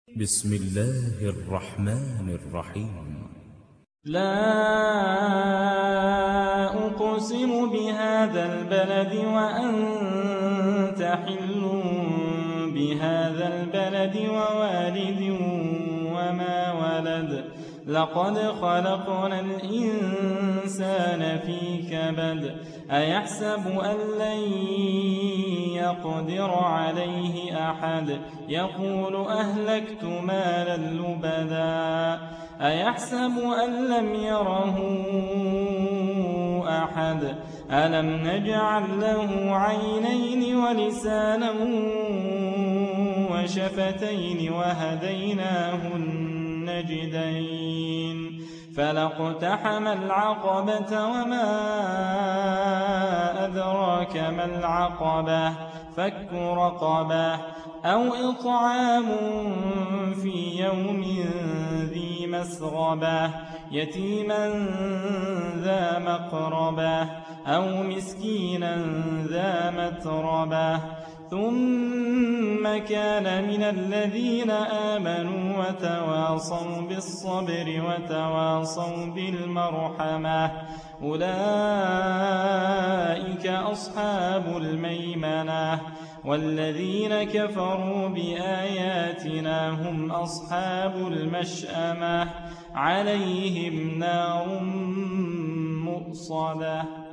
بسم الله الرحمن الرحيم. لا أقسم بهذا البلد وأنت حل بهذا البلد ووالد وما ولد لقد خلقنا الإنسان في كبد أيحسب أن لن يقدر عليه أحد يقول أهلكت مالا لبدا أيحسب أن لم يره أحد ألم نجعل له عينين ولسانا وشفتين وهديناه النجدين فلاقتحم العقبة وما أدراك ما العقبة فك رقبة أو إطعام في يوم ذي مسغبة يتيما ذا مقربة أو مسكينا ذا متربة ثم كان من الذين آمنوا وتواصوا بالصبر وتواصوا بالمرحمة أولئك أصحاب الميمنة والذين كفروا بآياتنا هم أصحاب المشأمة عليهم نار مؤصدة.